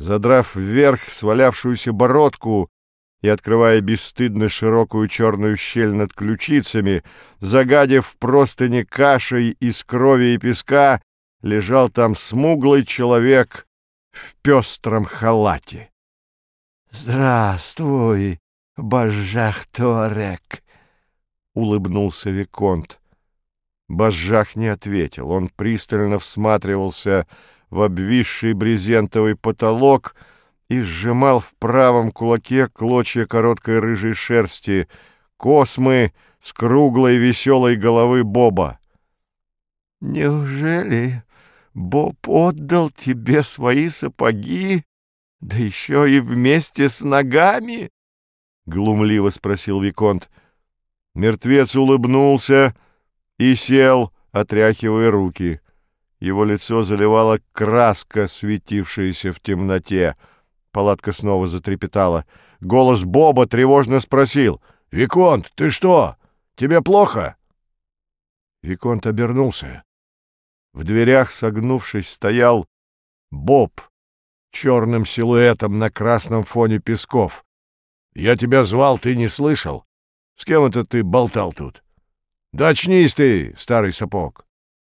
Задрав вверх свалявшуюся бородку и открывая бесстыдно широкую черную щель над ключицами, загадив простыни кашей из крови и песка, лежал там смуглый человек в пестром халате. — Здравствуй, Бажах-Туарек! — улыбнулся виконт. Бажах не ответил. Он пристально всматривался в обвисший брезентовый потолок и сжимал в правом кулаке клочья короткой рыжей шерсти, космы с круглой веселой головы Боба. — Неужели Боб отдал тебе свои сапоги, да еще и вместе с ногами? — глумливо спросил виконт. Мертвец улыбнулся и сел, отряхивая руки. Его лицо заливала краска, светившаяся в темноте. Палатка снова затрепетала. Голос Боба тревожно спросил: — Виконт, ты что? Тебе плохо? Виконт обернулся. В дверях, согнувшись, стоял Боб черным силуэтом на красном фоне песков. — Я тебя звал, ты не слышал? С кем это ты болтал тут? Да очнись ты, старый сапог!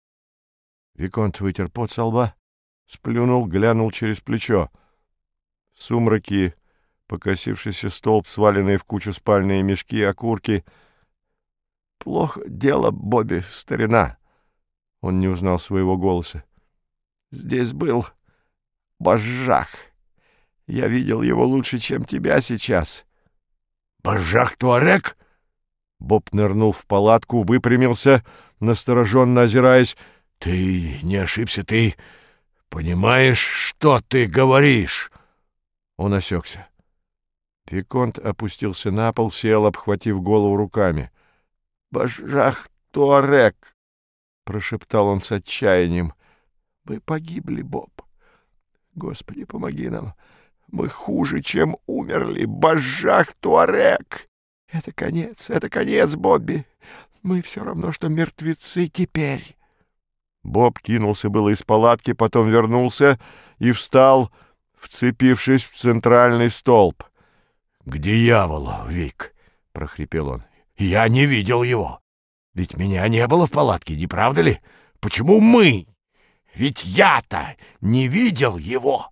Виконт вытер пот со лба, сплюнул, глянул через плечо. В сумраке покосившийся столб, сваленные в кучу спальные мешки, окурки. — Плохо дело, Бобби, старина. Он не узнал своего голоса. — Здесь был Бажах. Я видел его лучше, чем тебя сейчас. — Бажах-Туарек? Боб нырнул в палатку, выпрямился, настороженно озираясь. — Ты не ошибся, ты понимаешь, что ты говоришь? Он осекся. Виконт опустился на пол, сел, обхватив голову руками. — Бажах-Туарек! — прошептал он с отчаянием. — Мы погибли, Боб. Господи, помоги нам. Мы хуже, чем умерли. Бажах-Туарек! Это конец, Бобби. Мы все равно, что мертвецы теперь. Боб кинулся было из палатки, потом вернулся и встал, вцепившись в центральный столб. — К дьяволу, Вик! — прохрипел он. — Я не видел его. Ведь меня не было в палатке, не правда ли? Почему мы? Ведь я-то не видел его.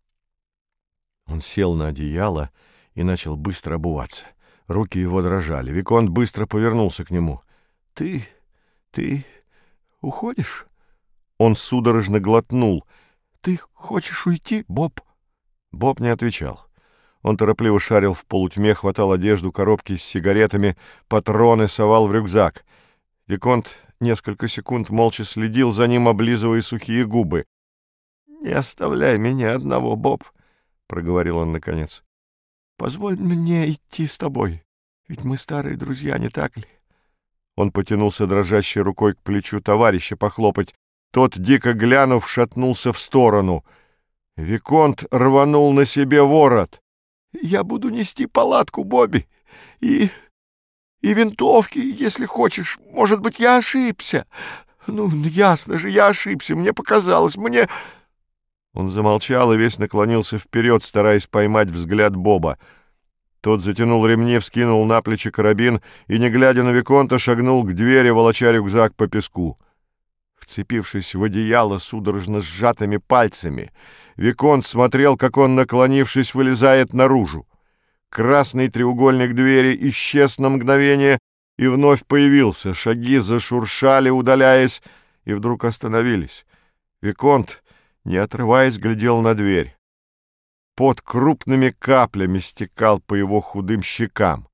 Он сел на одеяло и начал быстро обуваться. Руки его дрожали. Виконт быстро повернулся к нему. — Ты уходишь? Он судорожно глотнул. — Ты хочешь уйти, Боб? Боб не отвечал. Он торопливо шарил в полутьме, хватал одежду, коробки с сигаретами, патроны совал в рюкзак. Виконт несколько секунд молча следил за ним, облизывая сухие губы. — Не оставляй меня одного, Боб, — проговорил он наконец. — Позволь мне идти с тобой, ведь мы старые друзья, не так ли? Он потянулся дрожащей рукой к плечу товарища похлопать. Тот, дико глянув, шатнулся в сторону. Виконт рванул на себе ворот. — Я буду нести палатку, Бобби, и винтовки, если хочешь. Может быть, я ошибся. Ну, ясно же, я ошибся. Мне показалось, мне... Он замолчал и весь наклонился вперед, стараясь поймать взгляд Боба. Тот затянул ремни, вскинул на плечи карабин и, не глядя на виконта, шагнул к двери, волоча рюкзак по песку. Вцепившись в одеяло судорожно сжатыми пальцами, виконт смотрел, как он, наклонившись, вылезает наружу. Красный треугольник двери исчез на мгновение и вновь появился. Шаги зашуршали, удаляясь, и вдруг остановились. Виконт, не отрываясь, глядел на дверь. Пот крупными каплями стекал по его худым щекам.